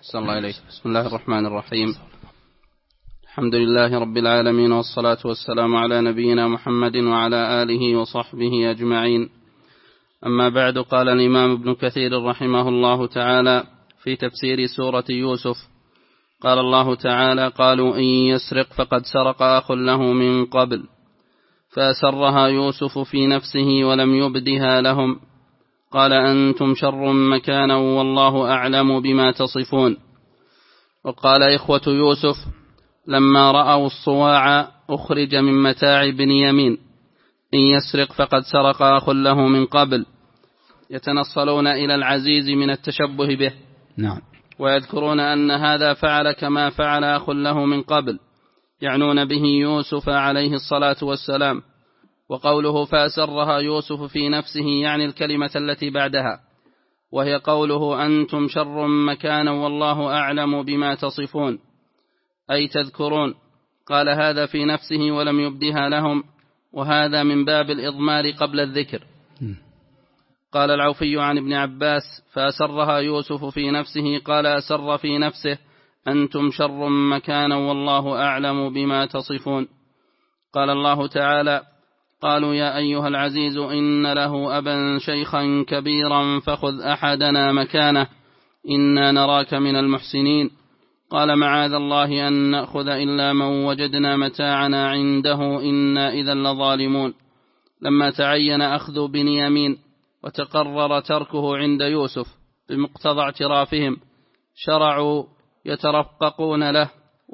أحسن الله إليك. بسم الله الرحمن الرحيم. الحمد لله رب العالمين، والصلاة والسلام على نبينا محمد وعلى آله وصحبه أجمعين. أما بعد، قال الإمام ابن كثير رحمه الله تعالى في تفسير سورة يوسف: قال الله تعالى: قالوا إن يسرق فقد سرق أخ له من قبل فأسرها يوسف في نفسه ولم يبدها لهم، قال أنتم شر مكانا والله أعلم بما تصفون. وقال إخوة يوسف لما رأوا الصواع أخرج من متاع بنيامين: إن يسرق فقد سرق أخ له من قبل، يتنصلون إلى العزيز من التشبه به. نعم. ويذكرون أن هذا فعل كما فعل أخ له من قبل، يعنون به يوسف عليه الصلاة والسلام. وقوله فأسرها يوسف في نفسه يعني الكلمة التي بعدها، وهي قوله أنتم شر مكانا والله أعلم بما تصفون، أي تذكرون. قال هذا في نفسه ولم يبدها لهم، وهذا من باب الإضمار قبل الذكر. قال العوفي عن ابن عباس: فأسرها يوسف في نفسه، قال أسر في نفسه أنتم شر مكانا والله أعلم بما تصفون. قال الله تعالى: قالوا يا أيها العزيز إن له أبا شيخا كبيرا فخذ أحدنا مكانه إنا نراك من المحسنين. قال معاذ الله أن نأخذ إلا من وجدنا متاعنا عنده إنا إذا لظالمون. لما تعين أخذ بنيامين وتقرر تركه عند يوسف بمقتضى اعترافهم، شرعوا يترفقون له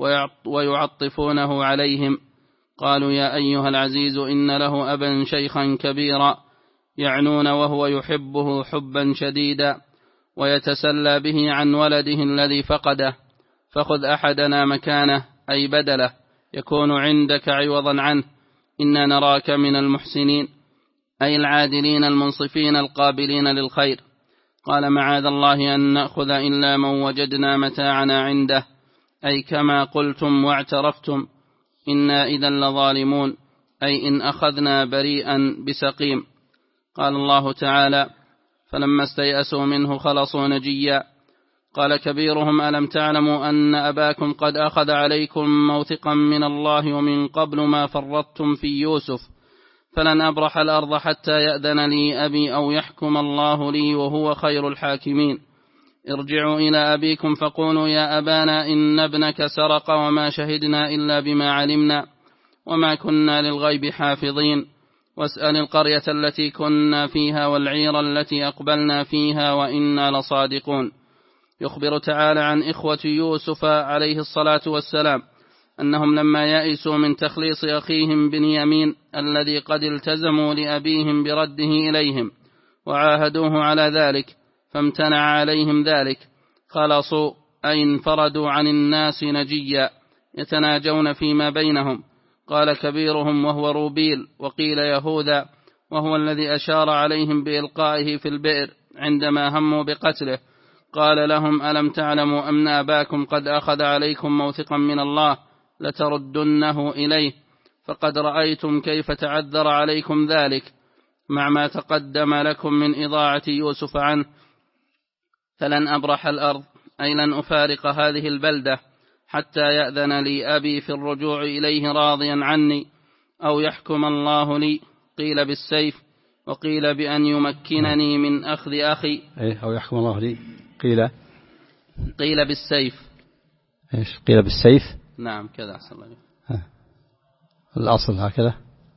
ويعطفونه عليهم. قالوا يا أيها العزيز إن له أبا شيخا كبيرا، يعنون وهو يحبه حبا شديدا ويتسلى به عن ولده الذي فقده، فخذ أحدنا مكانه أي بدله يكون عندك عوضا عنه، إنا نراك من المحسنين أي العادلين المنصفين القابلين للخير. قال معاذ الله أن نأخذ إلا من وجدنا متاعنا عنده، أي كما قلتم واعترفتم، إنا إذا لظالمون أي إن أخذنا بريئا بسقيم. قال الله تعالى: فلما استيأسوا منه خلصوا نجيا. قال كبيرهم: ألم تعلموا أن أباكم قد أخذ عليكم موثقا من الله ومن قبل ما فرطتم في يوسف، فلن أبرح الأرض حتى يأذن لي أبي أو يحكم الله لي وهو خير الحاكمين. ارجعوا إلى أبيكم فقولوا يا أبانا إن ابنك سرق وما شهدنا إلا بما علمنا وما كنا للغيب حافظين، واسأل القرية التي كنا فيها والعير التي أقبلنا فيها وإنا لصادقون. يخبر تعالى عن إخوة يوسف عليه الصلاة والسلام أنهم لما يئسوا من تخليص أخيهم بنيامين الذي قد التزموا لأبيهم برده إليهم وعاهدوه على ذلك فامتنع عليهم ذلك، خلصوا أي انفردوا عن الناس نجيا يتناجون فيما بينهم. قال كبيرهم وهو روبيل، وقيل يهوذا، وهو الذي أشار عليهم بإلقائه في البئر عندما هموا بقتله، قال لهم ألم تعلموا أن أباكم قد أخذ عليكم موثقا من الله لتردنه إليه، فقد رأيتم كيف تعذر عليكم ذلك مع ما تقدم لكم من إضاعة يوسف عنه، فلن أبرح الأرض أي لن أفارق هذه البلدة حتى يأذن لي أبي في الرجوع إليه راضيا عني أو يحكم الله لي. قيل بالسيف وقيل بأن يمكنني من أخذ أخي. أو يحكم الله لي. قيل بالسيف. إيش قيل بالسيف؟ نعم كذا أحسن الله. الأصل هكذا.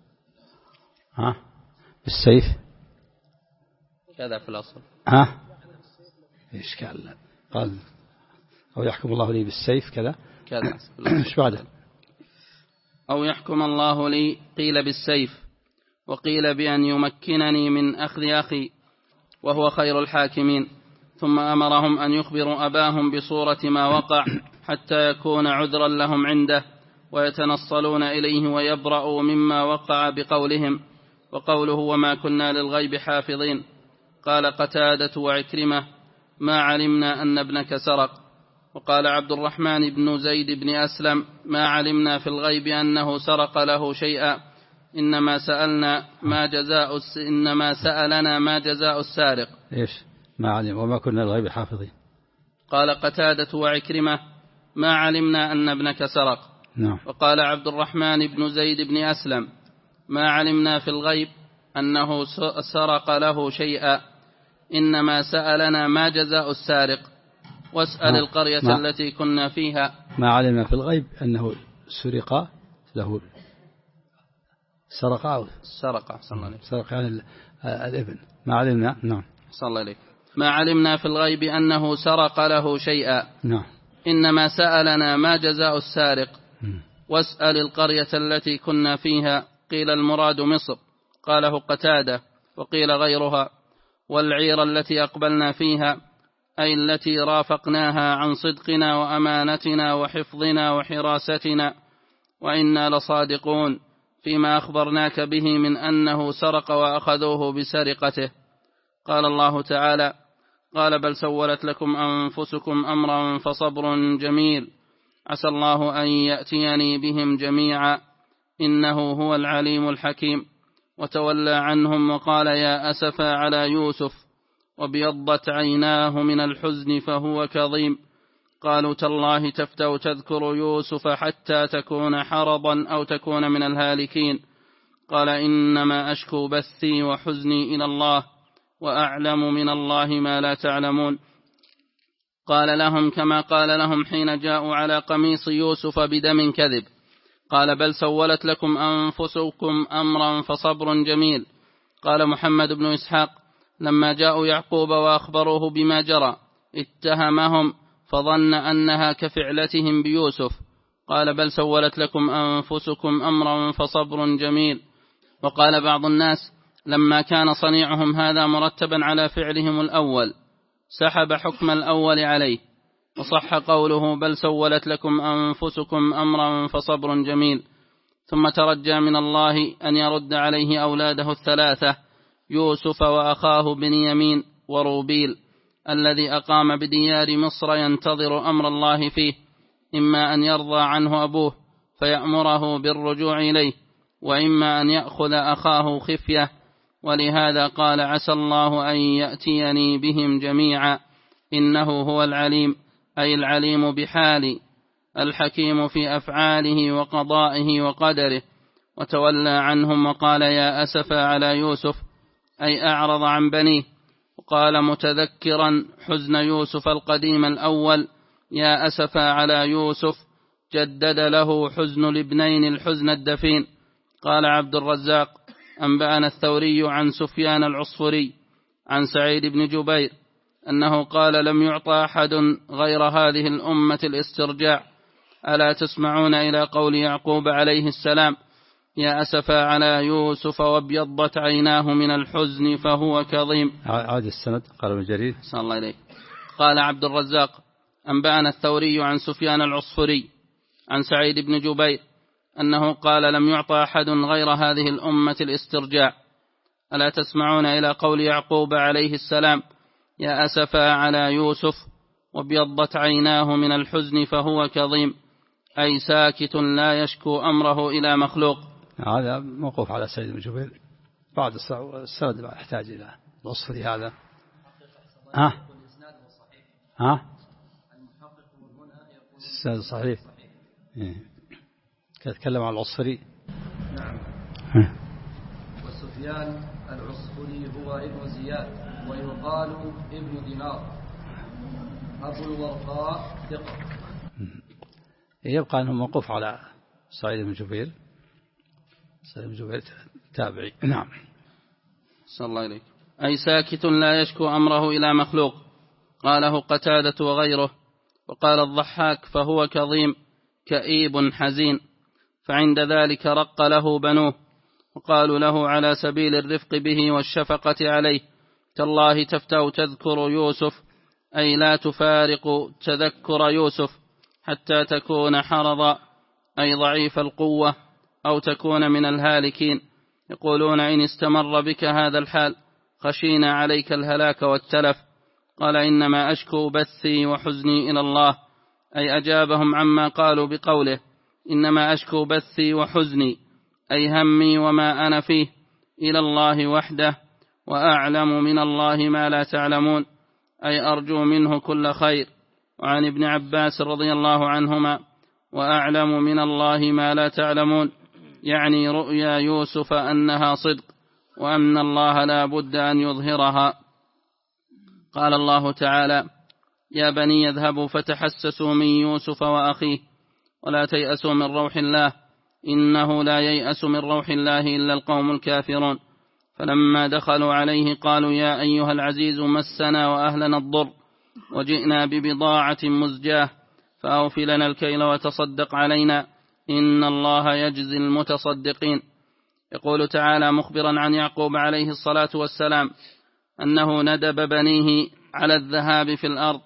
بالسيف كذا في الأصل. إيش قال أو يحكم الله لي بالسيف كذا. إيش بعده؟ أو يحكم الله لي. قيل بالسيف وقيل بأن يمكنني من أخذ أخي وهو خير الحاكمين. ثم أمرهم أن يخبروا أباهم بصورة ما وقع حتى يكون عذرا لهم عنده ويتنصلون إليه ويبرأوا مما وقع بقولهم. وقوله وما كنا للغيب حافظين. قال قتادة وعكرمة ما علمنا أن ابنك سرق. وقال عبد الرحمن بن زيد بن أسلم ما علمنا في الغيب أنه سرق له شيئا، إنما سألنا ما جزاء السارق. إيش ما علم وما كنا للغيب حافظين. قال قتادة وعكرمة: ما علمنا أن ابنك سرق. نعم. وقال عبد الرحمن بن زيد بن أسلم: ما علمنا في الغيب أنه سرق له شيئا، إنما سألنا ما جزاء السارق، واسأل القرية التي كنا فيها. ما علمنا في الغيب أنه سرق له، سرق يعني الابن. ما علمنا. نعم. صلى الله عليك. ما علمنا في الغيب أنه سرق له شيئا. نعم. إنما سألنا ما جزاء السارق، واسأل القرية التي كنا فيها. قيل المراد مصر، قاله قتادة، وقيل غيرها. والعير التي أقبلنا فيها، أي التي رافقناها عن صدقنا وأمانتنا وحفظنا وحراستنا، وإنا لصادقون فيما أخبرناك به من أنه سرق وأخذوه بسرقته. قال الله تعالى: قال بل سولت لكم أنفسكم أمرا فصبر جميل، عسى الله أن يأتيني بهم جميعا إنه هو العليم الحكيم. وتولى عنهم وقال: يا أسفا على يوسف، وابيضت عيناه من الحزن فهو كظيم. قالوا تالله تفتأ تذكر يوسف حتى تكون حرضا أو تكون من الهالكين. قال: إنما أشكو بثي وحزني إلى الله، وأعلم من الله ما لا تعلمون. قال لهم كما قال لهم حين جاءوا على قميص يوسف بدم كذب. قال: بل سولت لكم أنفسكم أمرا فصبر جميل. قال محمد بن إسحاق: لما جاءوا يعقوب وأخبروه بما جرى اتهمهم، فظن أنها كفعلتهم بيوسف. قال: بل سولت لكم أنفسكم أمرا فصبر جميل. وقال بعض الناس: لما كان صنيعهم هذا مرتبا على فعلهم الأول، سحب حكم الأول عليه. وصح قوله: بل سولت لكم أنفسكم أمرا فصبر جميل. ثم ترجى من الله أن يرد عليه أولاده الثلاثة، يوسف وأخاه بنيامين وروبيل، الذي أقام بديار مصر ينتظر أمر الله فيه، إما أن يرضى عنه أبوه فيأمره بالرجوع إليه، وإما أن يأخذ أخاه خفية. ولهذا قال: عسى الله أن يأتيني بهم جميعا إنه هو العليم، أي العليم بحالي، الحكيم في أفعاله وقضائه وقدره. وتولى عنهم وقال: يا أسفا على يوسف، أي أعرض عن بنيه. وقال متذكرا حزن يوسف القديم الأول: يا أسفا على يوسف، جدد له حزن الابنين الحزن الدفين. قال عبد الرزاق: أنبأنا الثوري عن سفيان العصفري عن سعيد بن جبير أنه قال: لم يعطى أحد غير هذه الأمة الاسترجاع. ألا تسمعون إلى قول يعقوب عليه السلام: يا أسفا على يوسف، وابيضت عيناه من الحزن فهو كظيم. عاد السند. قال ابن جرير: صلى الله عليه. قال عبد الرزاق: أنبأنا الثوري عن سفيان العصفري عن سعيد بن جبير أنه قال: لم يعطى أحد غير هذه الأمة الاسترجاع. ألا تسمعون إلى قول يعقوب عليه السلام: يا أسفا على يوسف، وابيضت عيناه من الحزن فهو كظيم، أي ساكت لا يشكو أمره إلى مخلوق. هذا موقوف على سعيد بن جبير. بعد السند يحتاج إلى العصفري هذا. السند صحيح. تتكلم عن العصفري. نعم. وسفيان العصفري هو ابن زياد، ويقال ابن دينار، أبو الورقاء ثقة. يبقى أنه موقوف على سعيد بن جبير. سعيد بن جبير تابعي. نعم. صلى الله عليه. أي ساكت لا يشكو أمره إلى مخلوق. قاله قتادة وغيره. وقال الضحاك: فهو كظيم، كئيب حزين. فعند ذلك رق له بنوه، وقالوا له على سبيل الرفق به والشفقة عليه: تالله تفتأ تذكر يوسف، أي لا تفارق تذكر يوسف حتى تكون حرضا، أي ضعيف القوة، أو تكون من الهالكين. يقولون: إن استمر بك هذا الحال خشينا عليك الهلاك والتلف. قال: إنما أشكو بثي وحزني إلى الله، أي أجابهم عما قالوا بقوله: إنما أشكو بثي وحزني، أي همي وما أنا فيه، إلى الله وحده، وأعلم من الله ما لا تعلمون، أي أرجو منه كل خير، وعن ابن عباس رضي الله عنهما: وأعلم من الله ما لا تعلمون، يعني رؤيا يوسف أنها صدق، وأن الله لا بد أن يظهرها. قال الله تعالى: يا بني اذهبوا فتحسسوا من يوسف وأخيه ولا تيأسوا من روح الله، إنه لا ييأس من روح الله إلا القوم الكافرون. فلما دخلوا عليه قالوا: يا أيها العزيز مسنا وأهلنا الضر وجئنا ببضاعة مزجاة فأوف لنا الكيل وتصدق علينا، إن الله يجزي المتصدقين. يقول تعالى مخبرا عن يعقوب عليه الصلاة والسلام أنه ندب بنيه على الذهاب في الأرض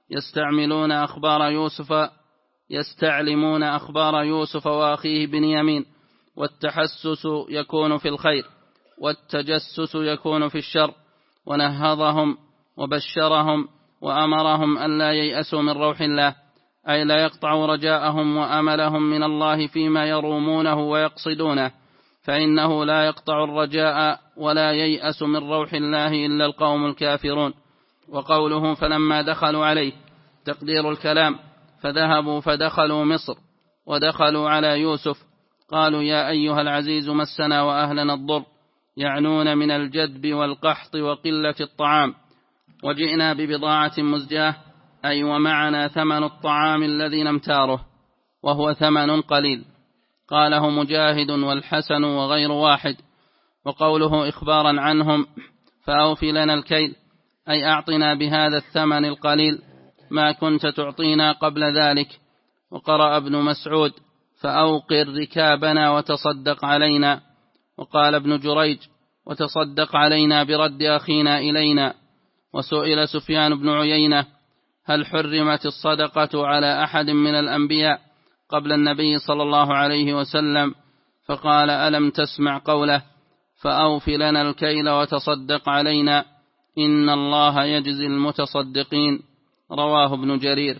يستعلمون أخبار يوسف وأخيه بنيامين، والتحسس يكون في الخير والتجسس يكون في الشر، ونهضهم وبشرهم وأمرهم أن لا ييأسوا من روح الله، أي لا يقطعوا رجاءهم وأملهم من الله فيما يرومونه ويقصدونه، فإنه لا يقطع الرجاء ولا ييأس من روح الله إلا القوم الكافرون. وقوله فلما دخلوا عليه تقدير الكلام، فذهبوا فدخلوا مصر ودخلوا على يوسف قالوا: يا أيها العزيز مسنا وأهلنا الضر، يعنون من الجدب والقحط وقلة الطعام. وجئنا ببضاعة مزجاة، أي ومعنا ثمن الطعام الذي نمتاره، وهو ثمن قليل. قاله مجاهد والحسن وغير واحد. وقوله إخبارا عنهم فأوف لنا الكيل، أي أعطنا بهذا الثمن القليل ما كنت تعطينا قبل ذلك. وقرأ ابن مسعود فأوقر ركابنا وتصدق علينا. وقال ابن جريج وتصدق علينا برد أخينا إلينا. وسئل سفيان بن عيينة: هل حرمت الصدقة على أحد من الأنبياء قبل النبي صلى الله عليه وسلم؟ فقال: ألم تسمع قوله فأوف لنا الكيل وتصدق علينا، إن الله يجزي المتصدقين. رواه ابن جرير.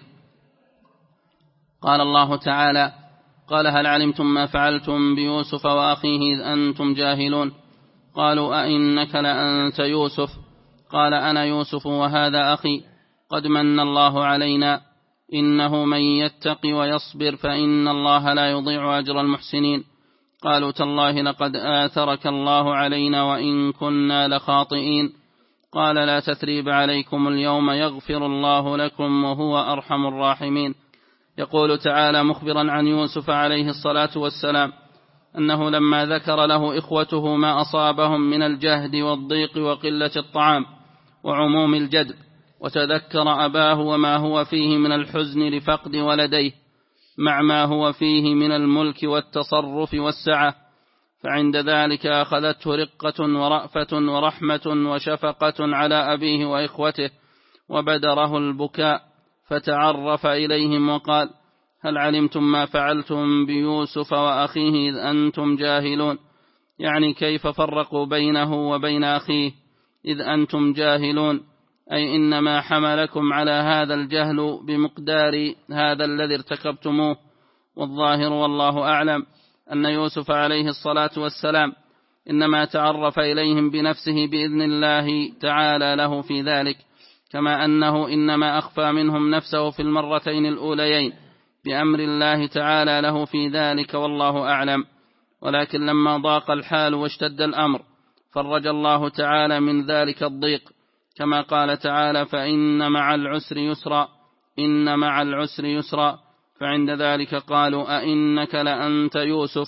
قال الله تعالى: قال: هل علمتم ما فعلتم بيوسف وأخيه إذ أنتم جاهلون؟ قالوا: أئنك لأنت يوسف؟ قال: أنا يوسف وهذا أخي، قد من الله علينا، إنه من يتق ويصبر فإن الله لا يضيع أجر المحسنين. قالوا: تالله لقد آثرك الله علينا وإن كنا لخاطئين. قال: لا تثريب عليكم اليوم، يغفر الله لكم وهو أرحم الراحمين. يقول تعالى مخبرا عن يوسف عليه الصلاة والسلام أنه لما ذكر له إخوته ما أصابهم من الجهد والضيق وقلة الطعام وعموم الجدب، وتذكر أباه وما هو فيه من الحزن لفقد ولديه مع ما هو فيه من الملك والتصرف والسعة، فعند ذلك أخذته رقة ورأفة ورحمة وشفقة على أبيه وإخوته، وبدره البكاء، فتعرف إليهم وقال: هل علمتم ما فعلتم بيوسف وأخيه إذ أنتم جاهلون؟ يعني كيف فرقوا بينه وبين أخيه إذ أنتم جاهلون، أي إنما حملكم على هذا الجهل بمقدار هذا الذي ارتكبتموه. والظاهر والله أعلم أن يوسف عليه الصلاة والسلام إنما تعرف إليهم بنفسه بإذن الله تعالى له في ذلك، كما أنه إنما أخفى منهم نفسه في المرتين الأوليين بأمر الله تعالى له في ذلك، والله أعلم. ولكن لما ضاق الحال واشتد الأمر فرج الله تعالى من ذلك الضيق، كما قال تعالى: فإن مع العسر يسرا، إن مع العسر يسرا. فعند ذلك قالوا: أئنك لأنت يوسف؟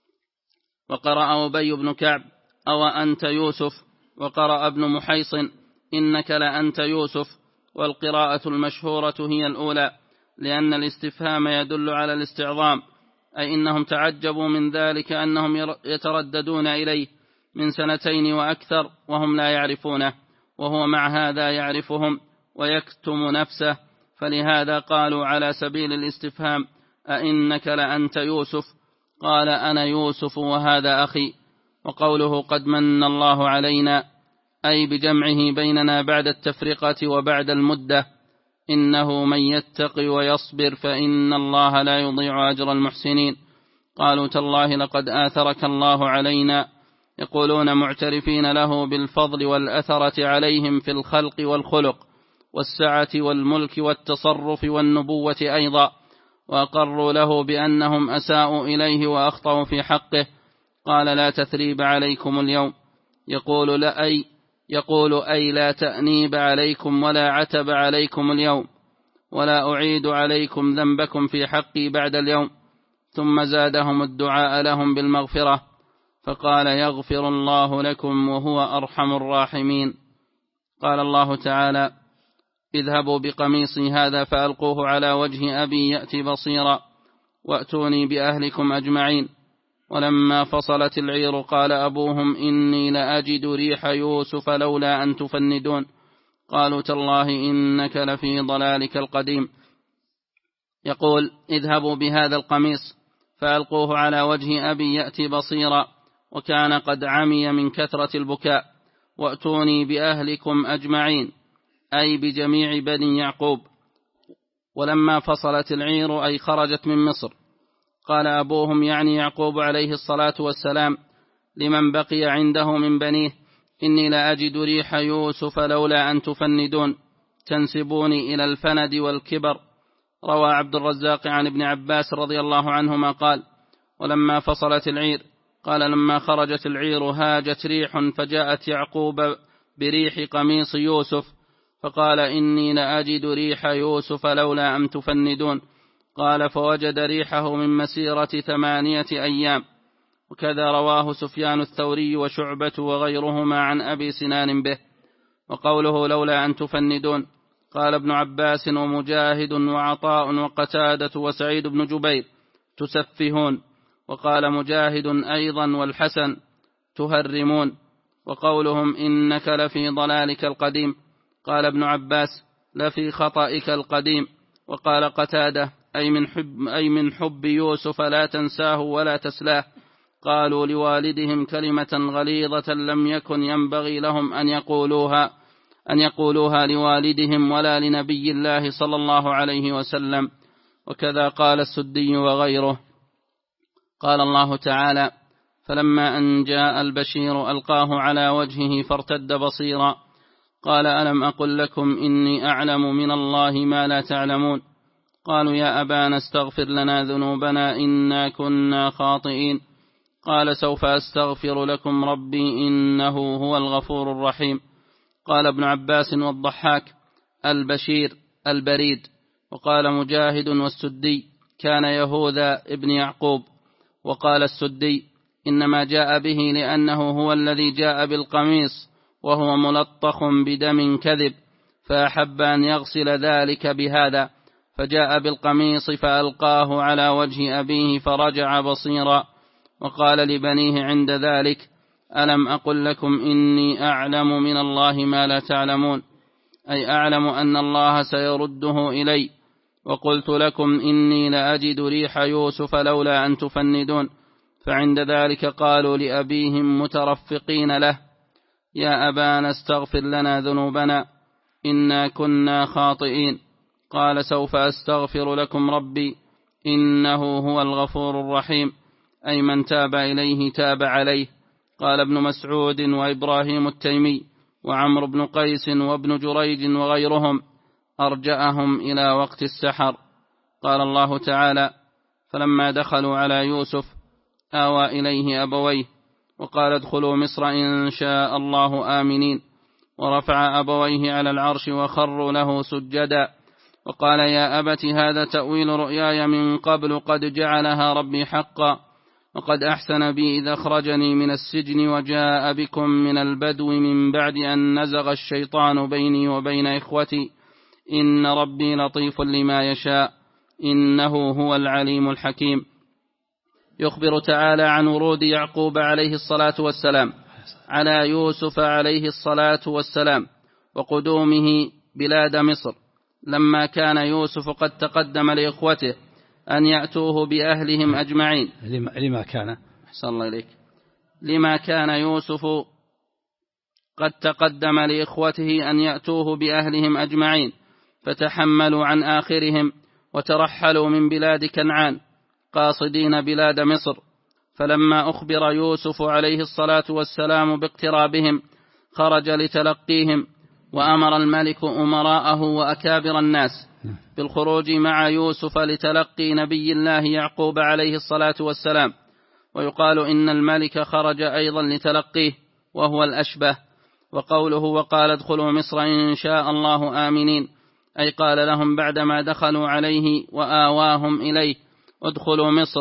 وقرأ أبي بن كعب: أو أنت يوسف؟ وقرأ ابن محيصن: إنك لأنت يوسف. والقراءة المشهورة هي الأولى، لأن الاستفهام يدل على الاستعظام، أي إنهم تعجبوا من ذلك أنهم يترددون إليه من 2 وأكثر وهم لا يعرفونه، وهو مع هذا يعرفهم ويكتم نفسه، فلهذا قالوا على سبيل الاستفهام: أئنك لأنت يوسف؟ قال: أنا يوسف وهذا أخي. وقوله قد من الله علينا، أي بجمعه بيننا بعد التفرقة وبعد المدة، إنه من يتقي ويصبر فإن الله لا يضيع أجر المحسنين. قالوا: تالله لقد آثرك الله علينا، يقولون معترفين له بالفضل والأثرة عليهم في الخلق والخلق والسعة والملك والتصرف والنبوة أيضا، وأقروا له بأنهم أساءوا إليه وأخطأوا في حقه. قال: لا تثريب عليكم اليوم. يقول أي لا تأنيب عليكم ولا عتب عليكم اليوم، ولا أعيد عليكم ذنبكم في حقي بعد اليوم. ثم زادهم الدعاء لهم بالمغفرة، فقال: يغفر الله لكم وهو أرحم الراحمين. قال الله تعالى: اذهبوا بقميصي هذا فألقوه على وجه أبي يأتي بصيرا وأتوني بأهلكم أجمعين. ولما فصلت العير قال أبوهم: إني لأجد ريح يوسف لولا أن تفندون. قالوا: تالله إنك لفي ضلالك القديم. يقول: اذهبوا بهذا القميص فألقوه على وجه أبي يأتي بصيرا، وكان قد عمي من كثرة البكاء، وأتوني بأهلكم أجمعين، أي بجميع بني يعقوب. ولما فصلت العير أي خرجت من مصر، قال أبوهم يعني يعقوب عليه الصلاة والسلام لمن بقي عنده من بنيه: إني لأجد ريح يوسف لولا أن تفندون، تنسبوني إلى الفند والكبر. روى عبد الرزاق عن ابن عباس رضي الله عنهما قال: ولما فصلت العير قال: لما خرجت العير هاجت ريح فجاءت يعقوب بريح قميص يوسف، فقال: إني لأجد ريح يوسف لولا أن تفندون. قال: فوجد ريحه من مسيرة 8 أيام. وكذا رواه سفيان الثوري وشعبة وغيرهما عن أبي سنان به. وقوله لولا أن تفندون، قال ابن عباس ومجاهد وعطاء وقتادة وسعيد بن جبير: تسفهون. وقال مجاهد أيضا والحسن: تهرمون. وقولهم إنك لفي ضلالك القديم، قال ابن عباس: لفي خطئك القديم. وقال قتادة: أي من حب يوسف لا تنساه ولا تسلاه. قالوا لوالدهم كلمة غليظة لم يكن ينبغي لهم أن يقولوها لوالدهم ولا لنبي الله صلى الله عليه وسلم. وكذا قال السدي وغيره. قال الله تعالى: فلما أن جاء البشير ألقاه على وجهه فارتد بصيرا، قال: ألم أقل لكم إني أعلم من الله ما لا تعلمون. قالوا: يا أبانا استغفر لنا ذنوبنا إنا كنا خاطئين. قال: سوف أستغفر لكم ربي إنه هو الغفور الرحيم. قال ابن عباس والضحاك: البشير البريد. وقال مجاهد والسدي: كان يهوذا ابن يعقوب. وقال السدي: إنما جاء به لأنه هو الذي جاء بالقميص وهو ملطخ بدم كذب، فأحب أن يغسل ذلك بهذا، فجاء بالقميص فألقاه على وجه أبيه فرجع بصيرا. وقال لبنيه عند ذلك: ألم أقل لكم إني أعلم من الله ما لا تعلمون، أي أعلم أن الله سيرده إلي. وقلت لكم إني لأجد ريح يوسف لولا أن تفندون. فعند ذلك قالوا لأبيهم مترفقين له: يا أبانا استغفر لنا ذنوبنا إنا كنا خاطئين. قال: سوف أستغفر لكم ربي إنه هو الغفور الرحيم، أي من تاب إليه تاب عليه. قال ابن مسعود وإبراهيم التيمي وعمرو بن قيس وابن جريج وغيرهم: أرجأهم إلى وقت السحر. قال الله تعالى: فلما دخلوا على يوسف آوى إليه أبويه وقال: ادخلوا مصر إن شاء الله آمنين. ورفع أبويه على العرش وخروا له سجدا، وقال: يا أبت هذا تأويل رؤياي من قبل قد جعلها ربي حقا، وقد أحسن بي إذا أخرجني من السجن وجاء بكم من البدو من بعد أن نزغ الشيطان بيني وبين إخوتي، إن ربي لطيف لما يشاء إنه هو العليم الحكيم. يخبر تعالى عن ورود يعقوب عليه الصلاة والسلام على يوسف عليه الصلاة والسلام وقدومه بلاد مصر، لما كان يوسف قد تقدم لإخوته أن يأتوه بأهلهم أجمعين. لما كان يوسف قد تقدم لإخوته أن يأتوه بأهلهم أجمعين، فتحملوا عن آخرهم وترحلوا من بلاد كنعان قاصدين بلاد مصر. فلما أخبر يوسف عليه الصلاة والسلام باقترابهم خرج لتلقيهم، وأمر الملك أمراءه وأكابر الناس بالخروج مع يوسف لتلقي نبي الله يعقوب عليه الصلاة والسلام، ويقال إن الملك خرج أيضا لتلقيه وهو الأشبه. وقوله وقال ادخلوا مصر إن شاء الله آمنين، أي قال لهم بعدما دخلوا عليه وآواهم إليه ادخلوا مصر،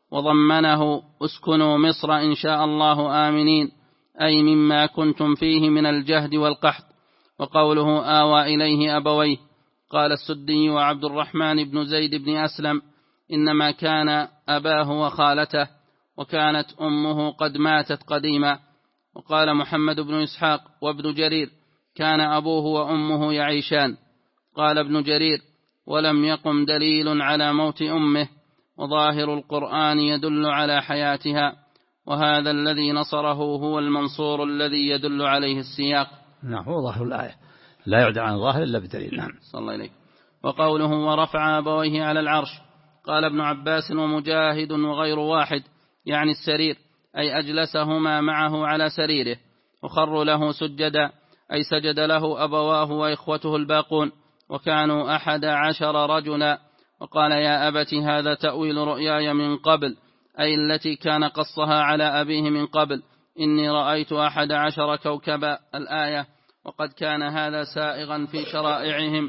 وضمنه اسكنوا مصر إن شاء الله آمنين، أي مما كنتم فيه من الجهد والقحط. وقوله آوى إليه أبويه، قال السدي وعبد الرحمن بن زيد بن أسلم إنما كان أباه وخالته، وكانت أمه قد ماتت قديما. وقال محمد بن إسحاق وابن جرير كان أبوه وأمه يعيشان. قال ابن جرير ولم يقم دليل على موت أمه، وظاهر القرآن يدل على حياتها، وهذا الذي نصره هو المنصور الذي يدل عليه السياق. نعم، هو ظاهر الآية، لا يعدل عن الظاهر إلا بدليل. نعم. صلى الله عليه. وقوله ورفع أبويه على العرش، قال ابن عباس ومجاهد وغير واحد يعني السرير، أي أجلسهما معه على سريره، وخروا له سجدا، أي سجد له أبواه وإخوته الباقون، وكانوا 11 رجلا. وقال يا أبت هذا تأويل رؤياي من قبل، أي التي كان قصها على أبيه من قبل، إني رأيت 11 كوكبا الآية. وقد كان هذا سائغا في شرائعهم،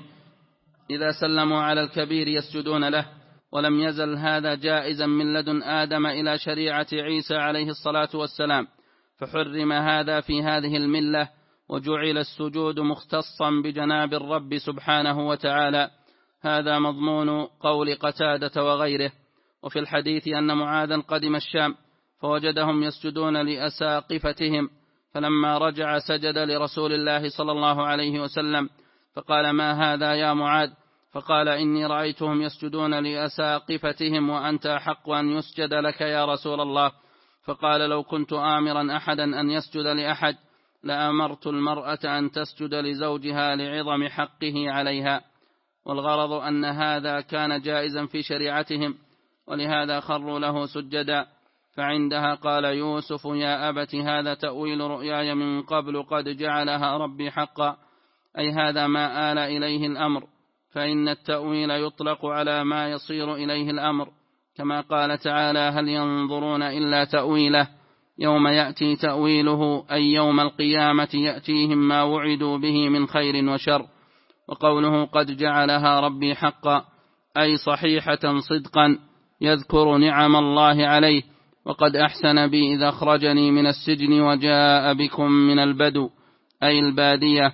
إذا سلموا على الكبير يسجدون له، ولم يزل هذا جائزا من لدن آدم إلى شريعة عيسى عليه الصلاة والسلام، فحرم هذا في هذه الملة، وجعل السجود مختصا بجناب الرب سبحانه وتعالى. هذا مضمون قول قتادة وغيره. وفي الحديث أن معاذا قدم الشام فوجدهم يسجدون لأساقفتهم، فلما رجع سجد لرسول الله صلى الله عليه وسلم، فقال ما هذا يا معاذ؟ فقال إني رأيتهم يسجدون لأساقفتهم وأنت أحق أن يسجد لك يا رسول الله. فقال لو كنت آمرا أحدا أن يسجد لأحد لأمرت المرأة أن تسجد لزوجها لعظم حقه عليها. والغرض أن هذا كان جائزا في شريعتهم، ولهذا خروا له سجدا. فعندها قال يوسف يا أبت هذا تأويل رؤياي من قبل قد جعلها ربي حقا، أي هذا ما آل إليه الأمر، فإن التأويل يطلق على ما يصير إليه الأمر، كما قال تعالى هل ينظرون إلا تأويله يوم يأتي تأويله، أي يوم القيامة يأتيهم ما وعدوا به من خير وشر. وقوله قد جعلها ربي حقا، أي صحيحة صدقا، يذكر نعم الله عليه، وقد أحسن بي إذا أخرجني من السجن وجاء بكم من البدو، أي البادية.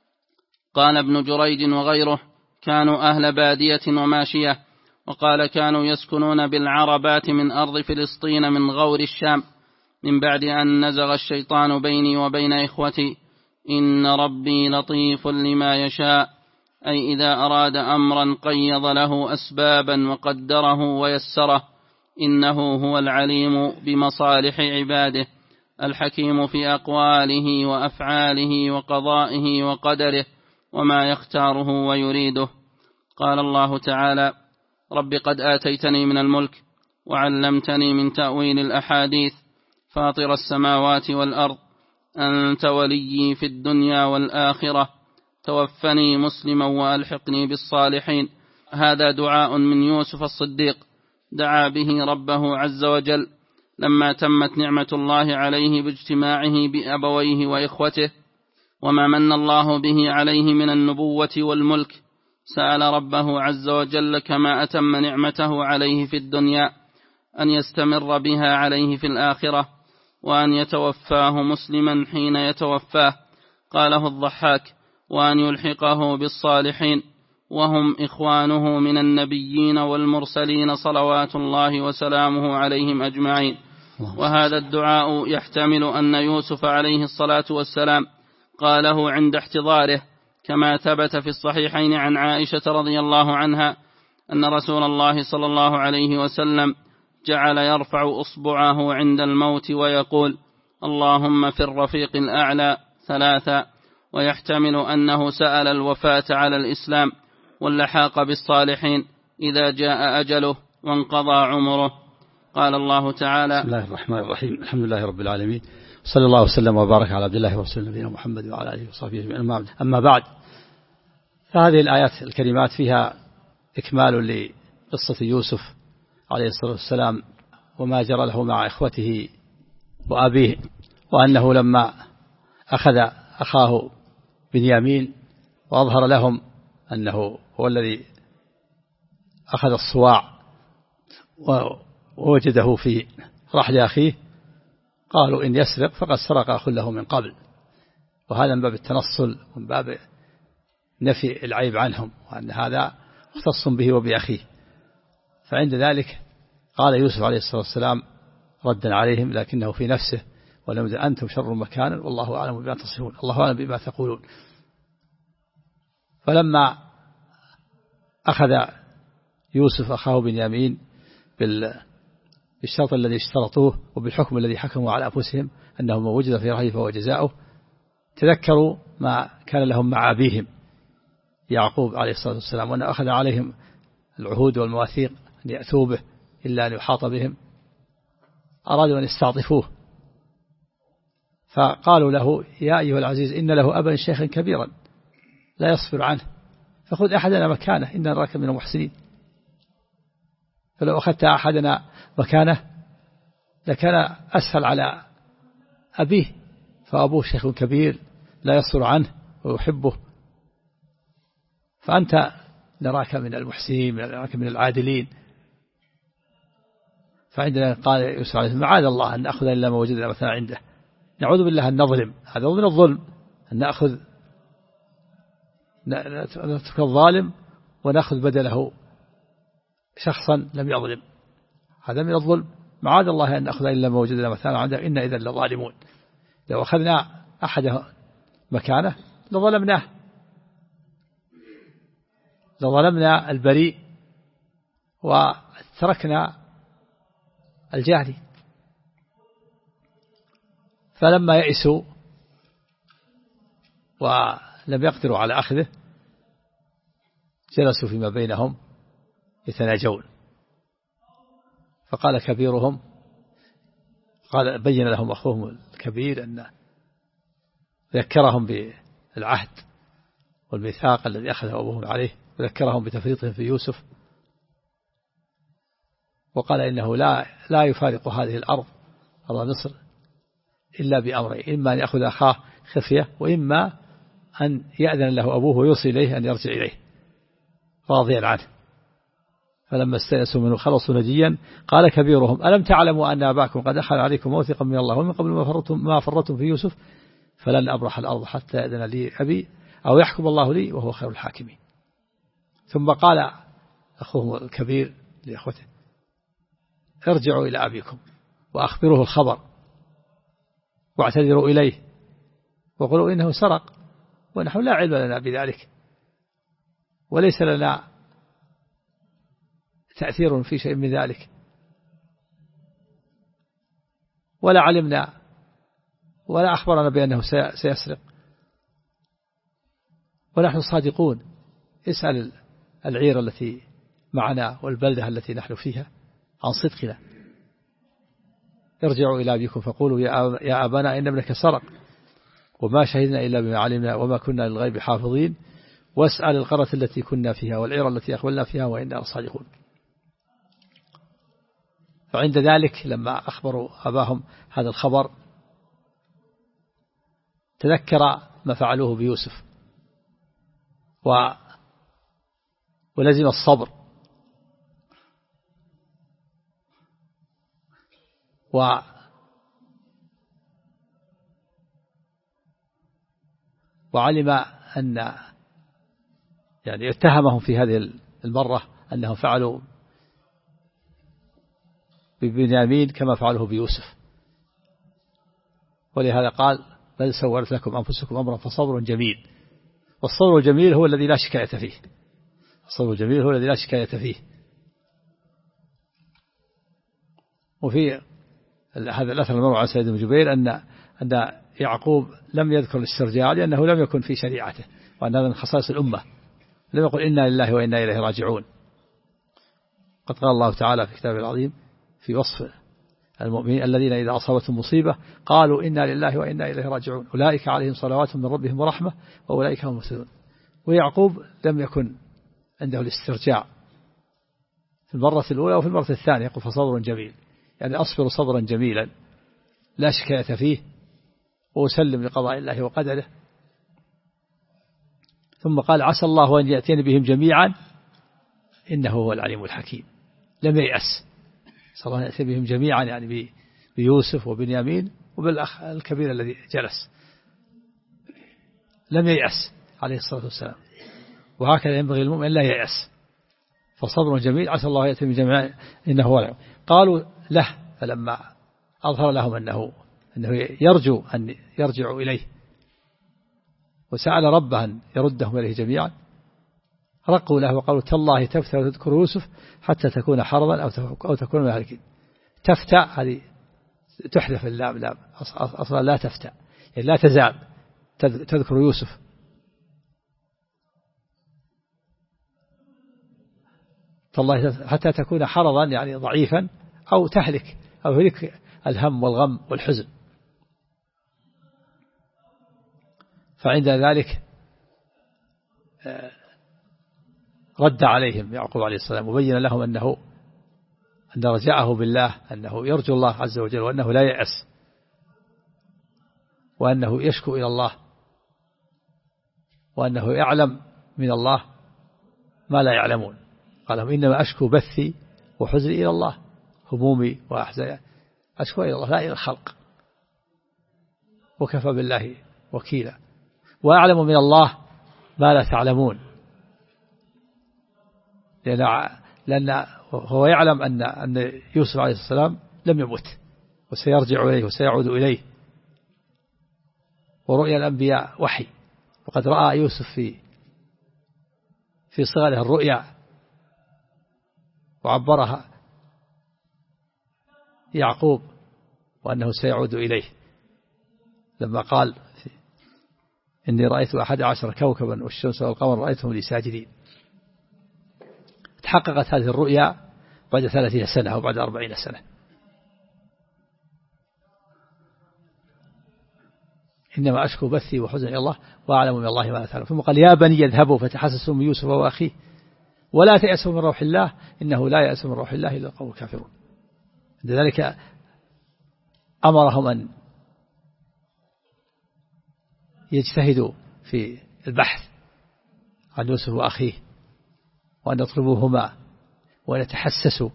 قال ابن جريج وغيره كانوا أهل بادية وماشية. وقال كانوا يسكنون بالعربات من أرض فلسطين من غور الشام، من بعد أن نزغ الشيطان بيني وبين إخوتي، إن ربي لطيف لما يشاء، أي إذا أراد أمرا قيض له أسبابا وقدره ويسره، إنه هو العليم بمصالح عباده، الحكيم في أقواله وأفعاله وقضائه وقدره وما يختاره ويريده. قال الله تعالى رب قد آتيتني من الملك وعلمتني من تأويل الأحاديث، فاطر السماوات والأرض، أنت وليي في الدنيا والآخرة، توفني مسلما وألحقني بالصالحين. هذا دعاء من يوسف الصديق دعا به ربه عز وجل لما تمت نعمة الله عليه باجتماعه بأبويه وإخوته، وما من الله به عليه من النبوة والملك، سأل ربه عز وجل كما أتم نعمته عليه في الدنيا أن يستمر بها عليه في الآخرة، وأن يتوفاه مسلما حين يتوفاه، قاله الضحاك، وأن يلحقه بالصالحين وهم إخوانه من النبيين والمرسلين صلوات الله وسلامه عليهم أجمعين. وهذا الدعاء يحتمل أن يوسف عليه الصلاة والسلام قاله عند احتضاره، كما ثبت في الصحيحين عن عائشة رضي الله عنها أن رسول الله صلى الله عليه وسلم جعل يرفع أصبعه عند الموت ويقول اللهم في الرفيق الأعلى 3. ويحتمل أنه سأل الوفاة على الإسلام واللحاق بالصالحين إذا جاء أجله وانقضى عمره. قال الله تعالى بسم الله الرحمن الرحيم، الحمد لله رب العالمين، صلى الله وسلم وبارك على عبد الله ورسوله نبينا محمد وعلى آله وصحبه أجمعين. أما بعد، فهذه الآيات الكريمات فيها إكمال لقصة يوسف عليه الصلاة والسلام وما جرى له مع إخوته وأبيه، وأنه لما أخذ أخاه بنيامين وأظهر لهم أنه هو الذي أخذ الصواع ووجده في رحل أخيه، قالوا إن يسرق فقد سرق أخ له من قبل، وهذا من باب التنصل ومن باب نفي العيب عنهم، وأن هذا مختص به وبأخيه. فعند ذلك قال يوسف عليه الصلاة والسلام ردا عليهم لكنه في نفسه ولم يدع أنتم شر مكانا والله أعلم بما تصفون، الله أعلم بما تقولون. فلما أخذ يوسف أخاه بنيامين بالشرط الذي اشترطوه وبالحكم الذي حكموا على أنفسهم أنه ما وجد في رحله فهو جزاؤه، تذكروا ما كان لهم مع أبيهم يعقوب عليه الصلاة والسلام، وأن أخذ عليهم العهود والمواثيق أن يأتوا به إلا أن يحاط بهم، أرادوا أن يستعطفوه، فقالوا له يا أيها العزيز إن له أبا شيخا كبيرا لا يصبر عنه فخذ أحدنا مكانه إننا نراك من المحسنين. فلو أخذت أحدنا مكانه لكان أسهل على أبيه، فأبوه شيخ كبير لا يصبر عنه ويحبه، فأنت نراك من المحسنين نراك من العادلين. فعندنا قال يوسف عليه السلام معاذ الله أن نأخذ إلا ما وجدنا مثلا عنده، نعوذ بالله أن نظلم، هذا من الظلم أن نأخذ نترك الظالم ونأخذ بدله شخصا لم يظلم، هذا من الظلم. معاذ الله أن نأخذ إلا ما وجدنا مثلا عنده إن إذا لظالمون، لو أخذنا أحد مكانه لظلمنا البريء وتركنا الجاهل. فلما يئسوا ولم يقدروا على أخذه جلسوا فيما بينهم يتناجون، فقال كبيرهم بين لهم أخوهم الكبير أن ذكرهم بالعهد والميثاق الذي أخذه أبوهم عليه، وذكرهم بتفريطهم في يوسف، وقال إنه لا يفارق هذه الأرض أرض مصر إلا بأمرين، إما أن يأخذ أخاه خفية وإما أن يأذن له أبوه ويوصي إليه أن يرجع إليه راضيا عنه. فلما استيأسوا منه خلصوا نجيا قال كبيرهم ألم تعلموا أن أباكم قد أخذ عليكم موثقا من الله ومن قبل ما فرطتم في يوسف فلن أبرح الأرض حتى يأذن لي أبي أو يحكم الله لي وهو خير الحاكمين. ثم قال أخوهم الكبير لأخوته ارجعوا إلى أبيكم وأخبروه الخبر واعتذروا إليه وقولوا إنه سرق ونحن لا علم لنا بذلك وليس لنا تأثير في شيء من ذلك ولا علمنا ولا أخبرنا بأنه سيسرق ونحن صادقون. اسأل العير التي معنا والبلدة التي نحن فيها عن صدقنا. ارجعوا إلى أبيكم فقولوا يا أبانا إن ابنك سرق وما شهدنا إلا بما علمنا وما كنا للغيب حافظين واسأل القرية التي كنا فيها والعير التي أخبرنا فيها وإنا صادقون. فعند ذلك لما أخبروا أباهم هذا الخبر تذكر ما فعلوه بيوسف ولزم الصبر وعلم أن يعني اتهمهم في هذه المرة أنهم فعلوا ببنيامين كما فعله بيوسف، ولهذا قال بل سولت لكم أنفسكم أمرا فصبر جميل. والصبر الجميل هو الذي لا شكاية فيه، الصبر الجميل هو الذي لا شكاية فيه. وفي هذا الأثر المروي عن سعيد بن جبير أن يعقوب لم يذكر الاسترجاع لأنه لم يكن في شريعته وأن هذا من خصائص الأمة، لم يقل إنا لله وإنا إليه راجعون. قد قال الله تعالى في كتابه العظيم في وصف المؤمنين الذين إذا أصابتهم مصيبة قالوا إنا لله وإنا إليه راجعون أولئك عليهم صلوات من ربهم ورحمة وأولئك هم المهتدون. ويعقوب لم يكن عنده الاسترجاع في المرة الأولى وفي المرة الثانية، يقول فصبر جميل، يعني أصبر صبرا جميلا لا شكاية فيه وأسلم لقضاء الله وقدره. ثم قال عسى الله أن يأتيني بهم جميعا إنه هو العليم الحكيم. لم ييأس، صلى الله أن يأتي بهم جميعا يعني بيوسف وبنيامين وبالأخ الكبير الذي جلس. لم ييأس عليه الصلاة والسلام، وهكذا ينبغي المؤمن لا ييأس. فصبر جميل عسى الله يأتي بهم جميعا إنه هو العليم. قالوا له فلما أظهر لهم أنه يرجو أن يرجعوا إليه وسأل ربه أن يردهم إليه جميعا رقوا له وقالوا تالله تفتى وتذكر يوسف حتى تكون حرضا أو تكون من الهالكين. تفتى هذه تحذف اللام، لا أصلا لا تفتى يعني لا تزال تذكر يوسف. تالله حتى تكون حرضا يعني ضعيفا أو تهلك أو يهلك الهم والغم والحزن. فعند ذلك رد عليهم يعقوب عليه السلام وبين لهم أن رجاءه بالله أنه يرجو الله عز وجل وأنه لا يأس وأنه يشكو إلى الله وأنه يعلم من الله ما لا يعلمون. قال لهم إنما أشكو بثي وحزني إلى الله، همومي وأحزاني أشكو إلى الله لا إلى الخلق، وكفى بالله وكيلا، وأعلم من الله ما لا تعلمون. لأن هو يعلم أن يوسف عليه السلام لم يمت وسيرجع إليه وسيعود إليه، ورؤيا الأنبياء وحي، وقد رأى يوسف في صغره الرؤيا وعبرها يعقوب وأنه سيعود إليه لما قال إني رأيت 11 كوكبا والشمس والقمر رأيتهم لي ساجدين. تحققت هذه الرؤيا بعد 30 سنة أو بعد 40 سنة. إنما أشكو بثي وحزني إلى الله وأعلم من الله ما لا تعلم. ثم قال يا بني اذهبوا فتحسسوا من يوسف وأخيه ولا تيأسوا من روح الله إنه لا يأس من روح الله إلا القوم الكافرون. لذلك أمرهم أن يجتهدوا في البحث عن يوسف وأخيه وأن يطلبوهما وأن يتحسسوا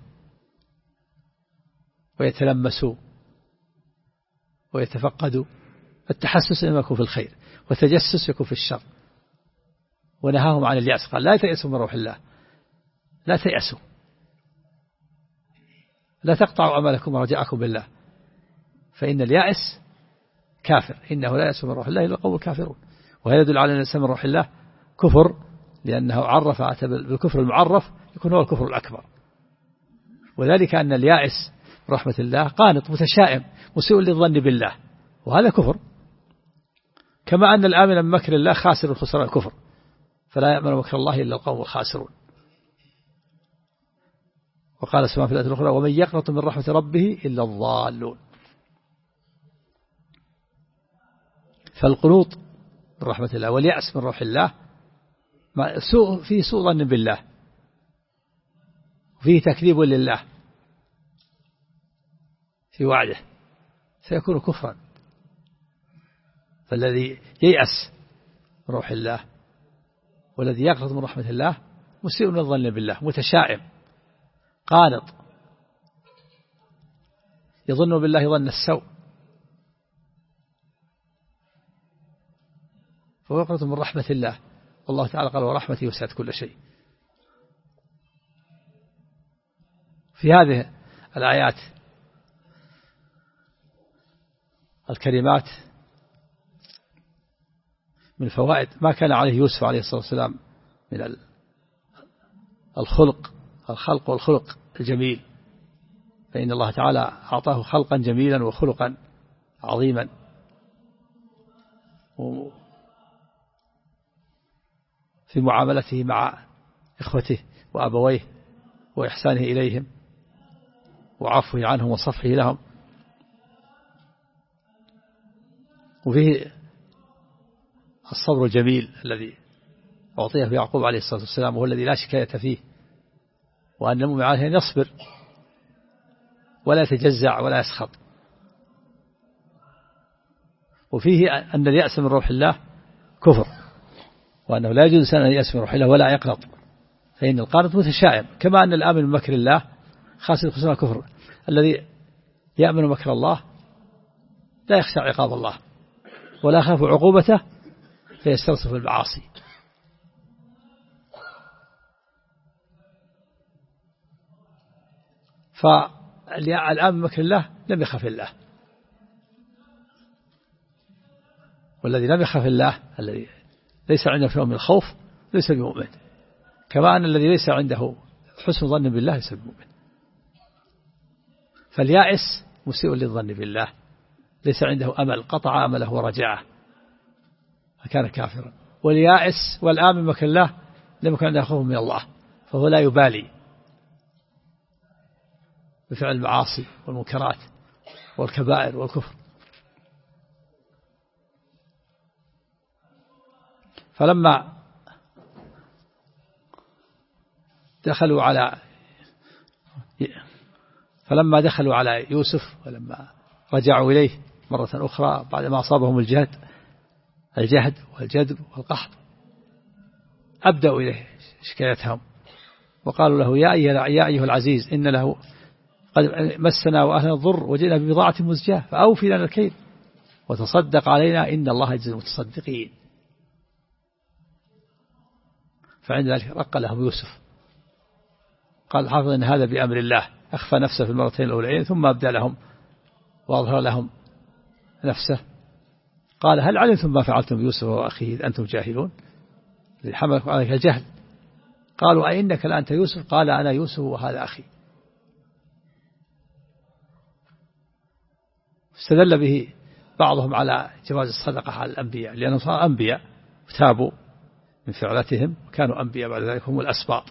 ويتلمسوا ويتفقدوا. التحسس إنما يكون في الخير والتجسس يكون في الشر. ونهاهم عن اليأس، قال لا تيأسوا من روح الله، لا تيأسوا، لا تقطعوا أملكم ورجاءكم بالله، فإن اليأس كافر، إنه لا يأس من روح الله إلا القوم الكافرون. وهذا يدل على أن الإنسان من روح الله كفر، لأنه عرف بالكفر المعرف يكون هو الكفر الأكبر. وذلك أن اليائس رحمة الله قانط متشائم مسيء للظن بالله، وهذا كفر. كما أن الآمن من مكر الله خاسر الخسران الكفر، فلا يأمن مكر الله إلا القوم الخاسرون. وقال سبحانه في الآية الأخرى ومن يقنط من رحمة ربه إلا الضالون. فالقنوط من رحمة الله واليأس من روح الله فيه سوء ظن بالله، وفيه تكذيب لله في وعده، سيكون كفرا. فالذي ييأس من روح الله والذي يقنط من رحمة الله مسيء من الظن بالله، متشائم قانط يظن بالله ظن السوء، فهو يقنط من رحمة الله. والله تعالى قال ورحمتي وسعت كل شيء. في هذه الآيات الكريمات من فوائد ما كان عليه يوسف عليه الصلاة والسلام من الخلق والخلق الجميل، فإن الله تعالى أعطاه خلقا جميلا وخلقا عظيما، في معاملته مع إخوته وأبويه وإحسانه إليهم وعفوه عنهم وصفحه لهم وفيه الصبر الجميل الذي أعطيه يعقوب عليه الصلاة والسلام، وهو الذي لا شكاية فيه، وأن المؤمن عليه أن يصبر ولا يتجزع ولا يسخط. وفيه أن اليأس من روح الله كفر، وأنه لا يجوز أن يأس من روح الله ولا يقنط، فإن القانط متشائم، كما أن الآمن من مكر الله خاصة خصوصا كفر. الذي يأمن مكر الله لا يخشى عقاب الله ولا يخاف عقوبته فيسترسل في المعاصي. فالآمن من مكر الله لم يخاف الله، والذي لم يخاف الله الذي ليس عنده شيء من الخوف ليس بمؤمن، كما أن الذي ليس عنده حسن ظن بالله ليس بمؤمن. فاليائس مسيء للظن بالله، ليس عنده أمل، قطع أمله ورجعه فكان كافرا. واليائس والآمن مكر الله لم يكن عنده خوف من الله، فهو لا يبالي بفعل المعاصي والمنكرات والكبائر والكفر. فلما دخلوا على يوسف، ولما رجعوا إليه مرة أخرى بعدما أصابهم الجهد والجدب والقحط، أبدأوا إليه شكايتهم وقالوا له يا أيها العزيز إن له قد مسنا وأهلنا الضر وجئنا ببضاعة مزجاة فأوفي لنا الكيل وتصدق علينا إن الله يجزي المتصدقين. فعند ذلك رق لهم يوسف، قال حافظ إن هذا بأمر الله، أخفى نفسه في المرتين الأولين ثم أبدى لهم وأظهر لهم نفسه. قال هل علمتم ما فعلتم بيوسف وأخيه أنتم جاهلون؟ حملكم عليك الجهل. قالوا أئنك لأنت يوسف؟ قال أنا يوسف وهذا أخي. استدل به بعضهم على جواز الصدقة على الأنبياء، لأنهم صاروا أنبياء وتابوا من فعلتهم وكانوا أنبياء بعد ذلك هم الأسباط.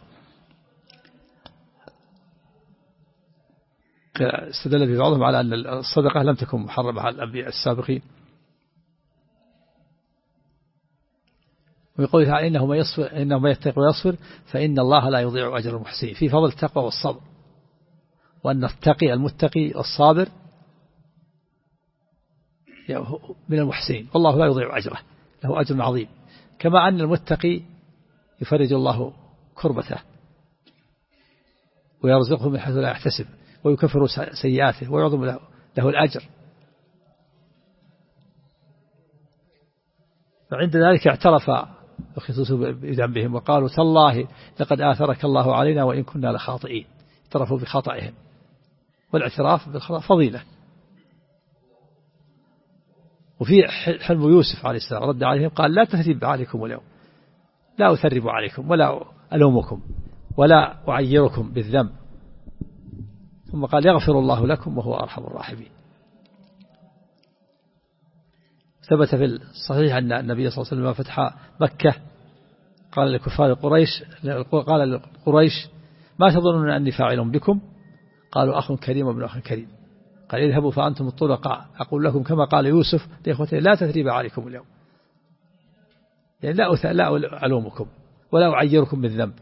استدل به بعضهم على أن الصدقة لم تكن محرمة على الأنبياء السابقين. ويقول تعالى إنه من يتقي ويصبر فإن الله لا يضيع أجر المحسنين، في فضل التقوى والصبر، وأن التقي المتقي الصابر من المحسنين والله لا يضيع أجره، له أجر عظيم. كما أن المتقي يفرج الله كربته ويرزقه من حيث لا يحتسب ويكفر سيئاته ويعظم له الأجر. فعند ذلك اعترف وخصوصوا بذنبهم وقالوا تالله لقد آثرك الله علينا وإن كنا لخاطئين، اعترفوا بخطئهم، والاعتراف بالخطأ فضيلة. وفي حلم يوسف عليه السلام رد عليهم قال لا تثريب عليكم اليوم، لا أثرب عليكم ولا ألومكم ولا أعيركم بالذنب. ثم قال يغفر الله لكم وهو أرحم الراحمين. ثبت في الصحيح أن النبي صلى الله عليه وسلم فتح مكة قال لكفار قريش ما تظنون أني فاعل بكم؟ قالوا أخ كريم وابن أخ كريم. قال اذهبوا فأنتم الطلقاء أقول لكم كما قال يوسف لإخوته لا تثريب عليكم اليوم، يعني لا ألومكم ولا أعيركم بالذنب،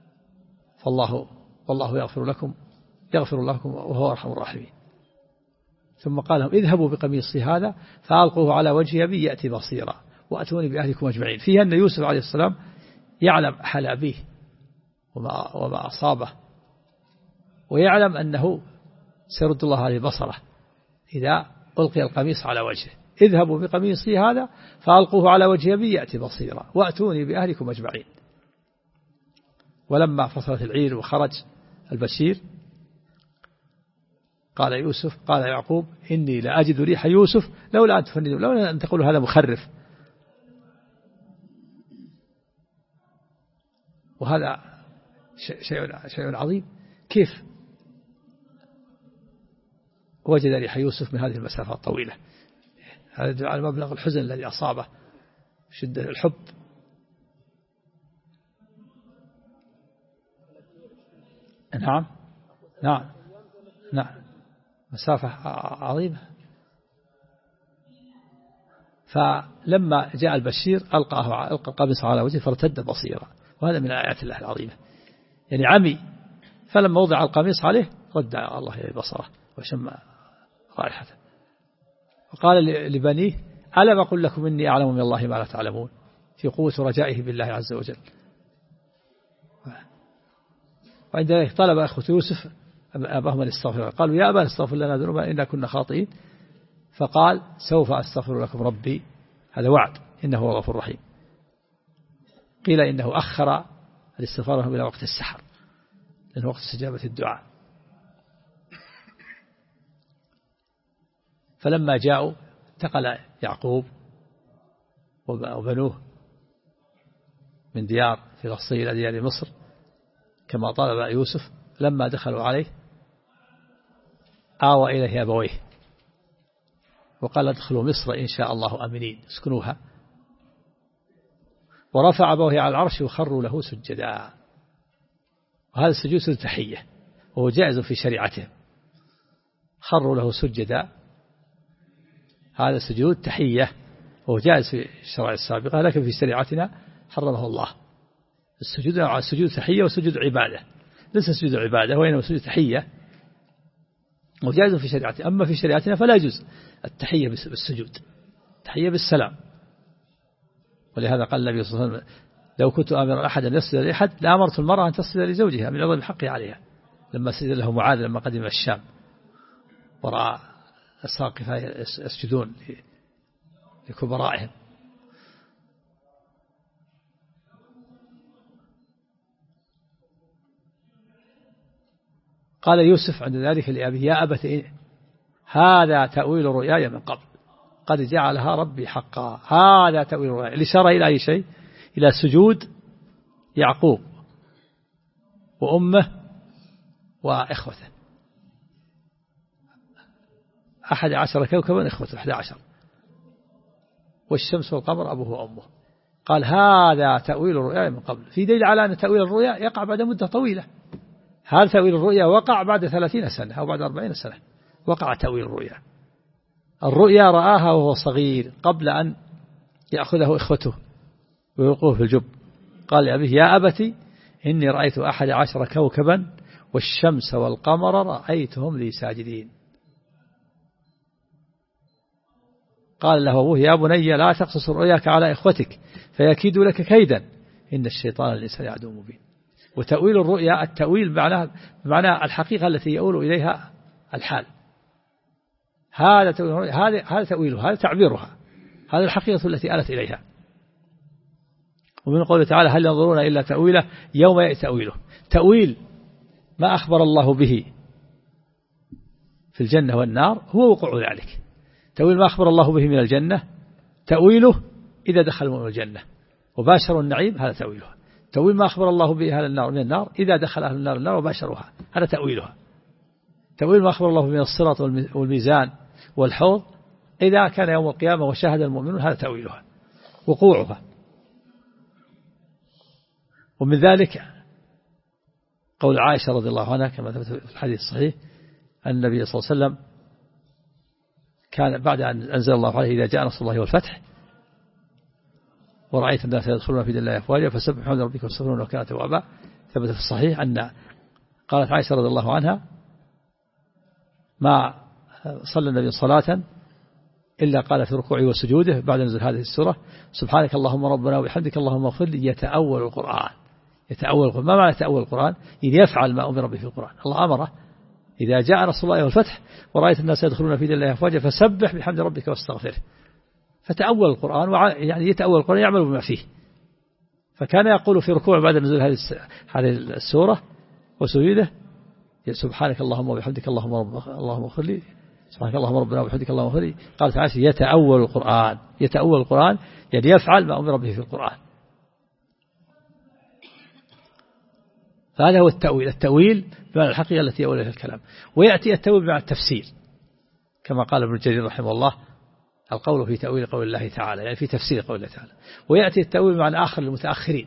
والله يغفر لكم وهو أرحم الراحمين. ثم قال لهم اذهبوا بقميصي هذا فألقوه على وجه أبي يأتي بصيرا وأتوني بأهلكم أجمعين. فيه أن يوسف عليه السلام يعلم حال أبيه وما أصابه، ويعلم أنه سيرد الله عليه بصره إذا ألقي القميص على وجهه. اذهبوا بقميصي هذا فألقوه على وجه أبي يأتي بصيرا وأتوني بأهلكم أجمعين. ولما فصلت العير وخرج البشير قال يعقوب إني لأجد ريح يوسف لولا أن تفندوا، لولا أن تقولوا هذا مخرف. وهذا شيء عظيم، كيف وجد ريح يوسف من هذه المسافة الطويلة؟ هذا يدل على مبلغ الحزن الذي أصابه، شدة الحب. نعم مسافة عظيمة. فلما جاء البشير ألقى القميص على وجهه فارتد بصيرا، وهذا من آيات الله العظيمة، يعني عمي، فلما وضع القميص عليه رد الله إليه بصره وشم رائحته، وقال لبنيه ألم أقل لكم إني أعلم من الله ما لا تعلمون، في قوة رجائه بالله عز وجل. وعند ذلك طلب أخوة يوسف أباهم أن يستغفر، قالوا يا أبا استغفر لنا ذنوبنا إنا كنا خاطئين، فقال سوف أستغفر لكم ربي، هذا وعد، إنه هو الغفور الرحيم. قيل إنه أخر الاستغفار إلى وقت السحر لأنه وقت استجابة الدعاء. فلما جاءوا انتقل يعقوب وبنوه من ديار فلسطين إلى ديار مصر كما طلب يوسف. لما دخلوا عليه آوى إليه أبويه وقال ادخلوا مصر إن شاء الله آمنين، اسكنوها، ورفع أبويه على العرش وخروا له سجدا. وهذا السجود سجود تحية وهو جائز في شريعتهم، خروا له سجدا، هذا سجود تحية وهو جائز في الشرائع السابقة، لكن في شريعتنا حرمه الله. السجود على سجود تحية وسجود عبادة، ليس سجود عبادة وإنما سجود تحية وجائز في شريعتنا. أما في شريعتنا فلا يجوز التحية بالسجود، تحية بالسلام. ولهذا قال النبي صلى الله عليه وسلم لو كنت آمر أحدا يسجد لأحد لأمرت المرأة أن تسجد لزوجها من عظم حقه عليها، لما سجد له معاذ لما قدم الشام ورأى الساقفة يسجدون لكبرائهم. قال يوسف عند ذلك لأبيه يا أبت هذا تأويل رؤياي من قبل قد جعلها ربي حقا. هذا تأويل رؤياي، الإشارة إلى أي شيء؟ إلى سجود يعقوب وأمه وإخوته، 11 كوكبا إخوته 11، والشمس والقمر أبوه وأمه. قال هذا تأويل الرؤيا من قبل، في دليل على أن تأويل الرؤيا يقع بعد مدة طويلة. هذا تأويل الرؤيا وقع بعد 30 سنة أو بعد 40 سنة، وقع تأويل الرؤيا. الرؤيا رآها وهو صغير قبل أن يأخذه إخوته ويلقوه في الجب. قال لأبيه يا أبتي إني رأيت 11 كوكبا والشمس والقمر رأيتهم لي ساجدين. قال له أبوه يا بني لا تقصص رؤياك على إخوتك فيكيدوا لك كيدا إن الشيطان للإنسان عدو مبين. وتأويل الرؤيا التأويل بمعنى الحقيقة التي يؤول إليها الحال. هذا تأويل الرؤيا، هذا تأويلها، هذا تعبيرها، هذا الحقيقة التي آلت إليها. ومن قوله تعالى هل ينظرون إلا تأويله يوم يأتي تأويله. تأويل ما أخبر الله به في الجنة والنار هو وقوع ذلك. تأويل ما أخبر الله به من الجنة تأويله إذا دخل من الجنة وباشروا النعيم، هذا تأويلها. تأويل ما أخبر الله به أهل النار من النار إذا دخل أهل النار النار وباشروها، هذا تأويلها. تأويل ما أخبر الله من الصراط والميزان والحوض إذا كان يوم القيامة وشاهد المؤمنون، هذا تأويلها وقوعها. ومن ذلك قول عائشة رضي الله عنها كما ثبت في الحديث الصحيح أن النبي صلى الله عليه وسلم كان بعد أن أنزل الله عليه إذا جاء نصر الله والفتح ورأيت الناس يدخلون في دين الله أفواجا فسبح بحمد ربك واستغفروه وكان توابا. ثبت في الصحيح أن قالت عائشة رضي الله عنها ما صلى النبي صلاة إلا قال في ركوعه وسجوده بعد نزول هذه السورة سبحانك اللهم ربنا وبحمدك اللهم اغفر لي. يتأول القرآن، يتأول القرآن. ما معنى يتأول القرآن؟ إذ يفعل ما أمر به في القرآن. الله أمره إذا جاء نصر الله والفتح ورأيت الناس يدخلون في دين الله أفواجا فسبح بحمد ربك واستغفره. فتأول القرآن، يعني يتأول القرآن يعمل بما فيه. فكان يقول في ركوع بعد نزول هذه السورة وسجوده سبحانك اللهم وبحمدك اللهم اغفر لي، سبحانك اللهم ربنا وبحمدك اللهم اغفر لي. قال تعالى يتأول القرآن، يتأول القرآن يعني يفعل ما أمر به في القرآن. فهذا هو التأويل. التأويل بمعنى الحقيقة التي يؤول إليها الكلام. ويأتي التأويل بمعنى التفسير كما قال ابن جرير رحمه الله القول في تأويل قول الله تعالى، يعني في تفسير قول الله تعالى. ويأتي التأويل بمعنى آخر للمتأخرين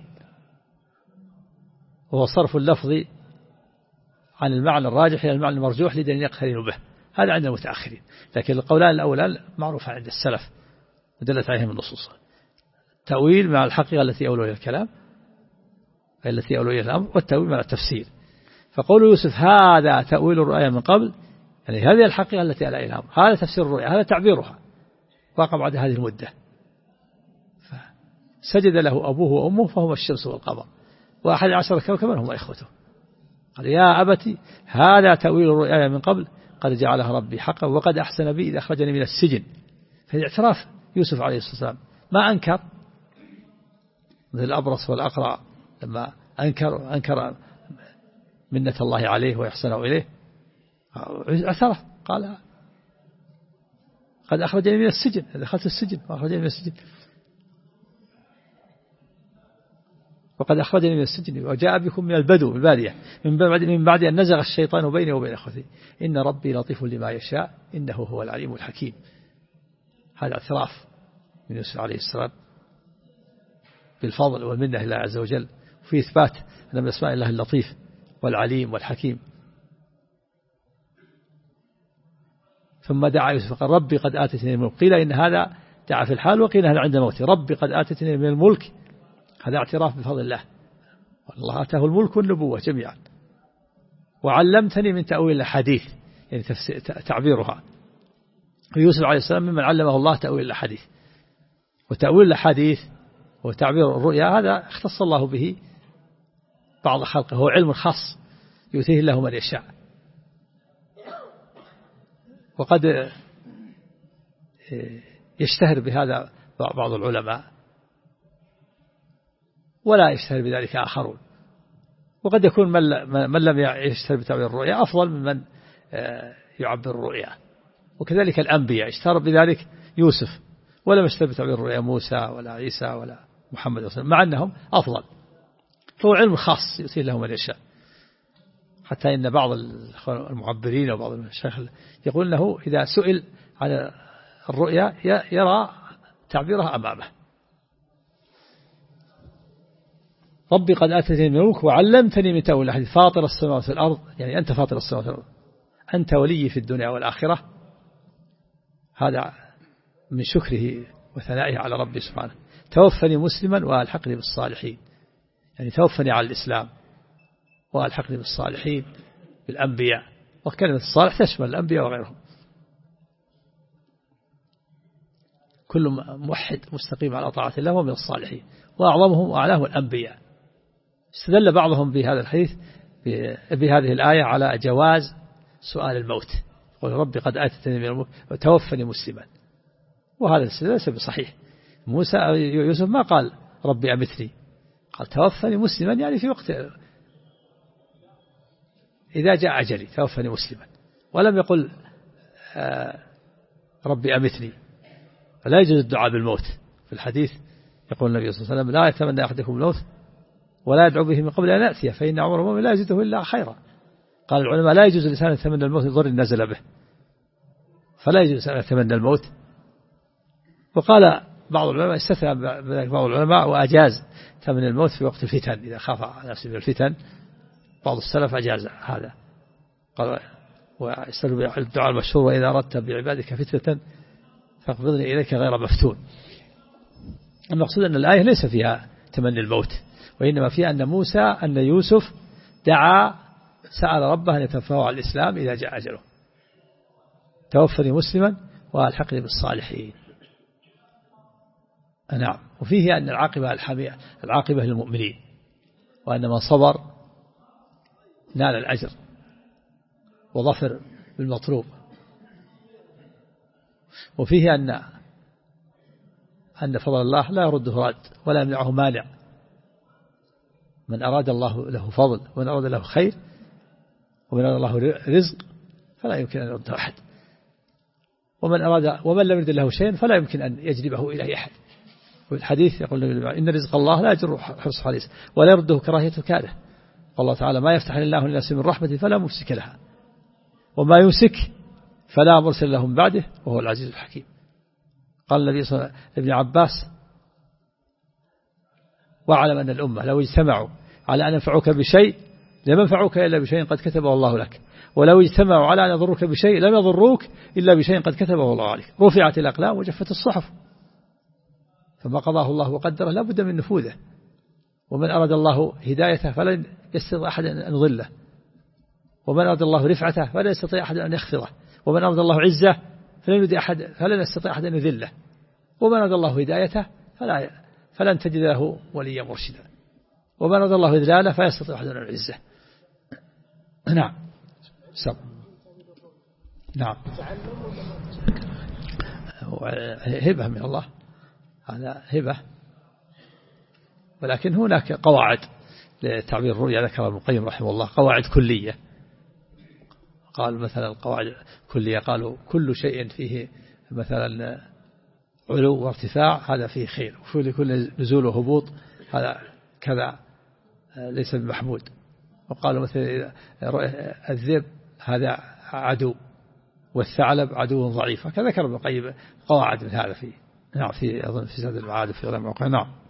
وهو صرف اللفظ عن المعنى الراجح إلى المعنى المرجوح لدليل يقترن به، هذا عند المتأخرين. لكن القولان الأولان معروفة عند السلف ودلت عليهم النصوص. تأويل مع الحقيقة التي أولو إلى الكلام التي أولو إلى الأمر، والتأويل مع التفسير. فقول يوسف هذا تأويل الرؤيا من قبل، يعني هذه الحقيقة التي على الأمر، هذا تفسير الرؤيا، هذا تعبيرها، وقع بعد هذه المدة. سجد له أبوه وأمه فهما الشمس والقمر، و11 كوكبا هم إخوته. قال يا أبتي هذا تأويل الرؤيا من قبل قد جعلها ربي حقا وقد أحسن بي إذا أخرجني من السجن. فالاعتراف يوسف عليه الصلاة والسلام ما أنكر، مثل الأبرص والأقرع لما أنكر منة الله عليه ويحسنه إليه، اعترف قال قد أخرجني من السجن، دخلت السجن وأخرجني من السجن، وقد أخرجني من السجن وجاء بكم من البدو البادية من بعد أن نزغ الشيطان بيني وبين أخوتي إن ربي لطيف لما يشاء إنه هو العليم الحكيم. هذا اعتراف من يوسف عليه السلام بالفضل والمنة لله عز وجل، وفي إثبات أن من أسماء الله اللطيف والعليم والحكيم. ثم دعا يوسف قال ربي قد آتتني الملك، قيل إن هذا دعا في الحال وقيل هذا عند موته. ربي قد آتتني من الملك، هذا اعتراف بفضل الله، والله آتاه الملك والنبوة جميعا. وعلمتني من تأويل الحديث، يعني تعبيرها. يوسف عليه السلام ممن علمه الله تأويل الحديث، وتأويل الحديث وتعبير الرؤيا هذا اختص الله به بعض خلقه، هو علم خاص يؤتيه الله من يشاء. وقد يشتهر بهذا بعض العلماء ولا يشتهر بذلك آخرون، وقد يكون من لم يشتهر بتعبير الرؤيا أفضل ممن يعبر الرؤيا. وكذلك الأنبياء اشتهر بذلك يوسف، ولم يشتهر بتعبير الرؤيا موسى ولا عيسى ولا محمد صلى الله عليه وسلم، مع أنهم أفضل. فهو علم خاص يؤتيه الله من يشاء. حتى إن بعض المعبرين وبعض المشايخ يقول أنه إذا سئل عن الرؤيا يرى تعبيرها أمامه. ربي قد آتتني من الملك وعلمتني من تأويل الأحاديث فاطر السماوات والأرض، يعني أنت فاطر السماوات والأرض أنت ولي في الدنيا والآخرة. هذا من شكره وثنائه على ربي سبحانه. توفني مسلما وألحقني بالصالحين، يعني توفني على الإسلام وألحقني بالصالحين بالأنبياء، وكلمة الصالح تشمل الأنبياء وغيرهم. كل موحد مستقيم على طاعة الله ومن الصالحين، وأعظمهم وأعلاهم الأنبياء. استدل بعضهم بهذا الحديث بهذه الآية على جواز سؤال الموت، قل ربي قد آتتني من الملك وتوفني مسلما، وهذا الاستدلال ليس بصحيح. يوسف ما قال ربي أمتني، قال توفني مسلما، يعني في وقت إذا جاء أجلي توفني مسلما، ولم يقل ربي أمتني. فلا يجوز الدعاء بالموت. في الحديث يقول النبي صلى الله عليه وسلم لا يتمنى أحدكم الموت ولا يدعو به من قبل أن يأتيه فإن عمر المؤمن لا يزيده إلا خيرا. قال العلماء لا يجوز لسان يتمنى الموت لضر نزل به، فلا يجوز لسان يتمنى الموت. وقال بعض العلماء استثنى بعض العلماء وأجاز تمنى الموت في وقت الفتن، إذا خاف على نفسه من الفتن. بعض السلف أجاز هذا، قال ويستدل بالدعاء المشهور وإذا أردت بعبادك فتنة فاقبضني إليك غير مفتون. المقصود أن الآية ليس فيها تمني الموت، وإنما فيها أن يوسف دعا سأل ربه أن يتوفاه على الإسلام إذا جاء أجله. توفني مسلما وألحقني بالصالحين. نعم. وفيه أن العاقبة للمؤمنين، وأن من صبر نال الأجر وظفر بالمطلوب. وفيه أن فضل الله لا يرده راد ولا يمنعه مانع. من أراد الله له فضل ومن أراد له خير ومن أراد الله رزق فلا يمكن أن يرده أحد، ومن لم يرد له شيء فلا يمكن أن يجلبه إليه أحد. والحديث يقول إن رزق الله لا يجر حرص حريص ولا يرده كراهية كاده. والله تعالى ما يفتح الله للناس من رحمة فلا ممسك لها وما يمسك فلا مرسل له من بعده وهو العزيز الحكيم. قال النبي صلى الله عليه وسلم ابن عباس واعلم أن الأمة لو اجتمعوا على أن ينفعوك بشيء لم ينفعوك إلا بشيء قد كتبه الله لك، ولو اجتمعوا على أن يضروك بشيء لم يضروك إلا بشيء قد كتبه الله عليك. رفعت الأقلام وجفت الصحف. فما قضاه الله وقدره لا بد من نفوذه. ومن أراد الله هدايته فلن يستطيع أحد أن يضله، ومن أراد الله رفعته فلن يستطيع أحد أن يخفضه، ومن أراد الله عزه فلن يستطيع أحد أن يذله، ومن أراد الله هدايته فلن تجد له وليا مرشدا، ومن أراد الله إذلاله فلا يستطيع أحد أن يعزه. نعم. نعم. هبة من الله، هذا هبة، ولكن هناك قواعد لتعبير الرؤيا ذكر ابن القيم رحمه الله، قواعد كلية. قال مثلا القواعد كلية، قالوا كل شيء فيه مثلا علو وارتفاع هذا فيه خير، وفي كل نزول وهبوط هذا كذا ليس بمحمود. وقالوا مثلا الذئب هذا عدو، والثعلب عدو ضعيف، كذا ذكر ابن القيم قواعد من هذا في نعم في أظن في زاد المعاد في علم العقول. نعم.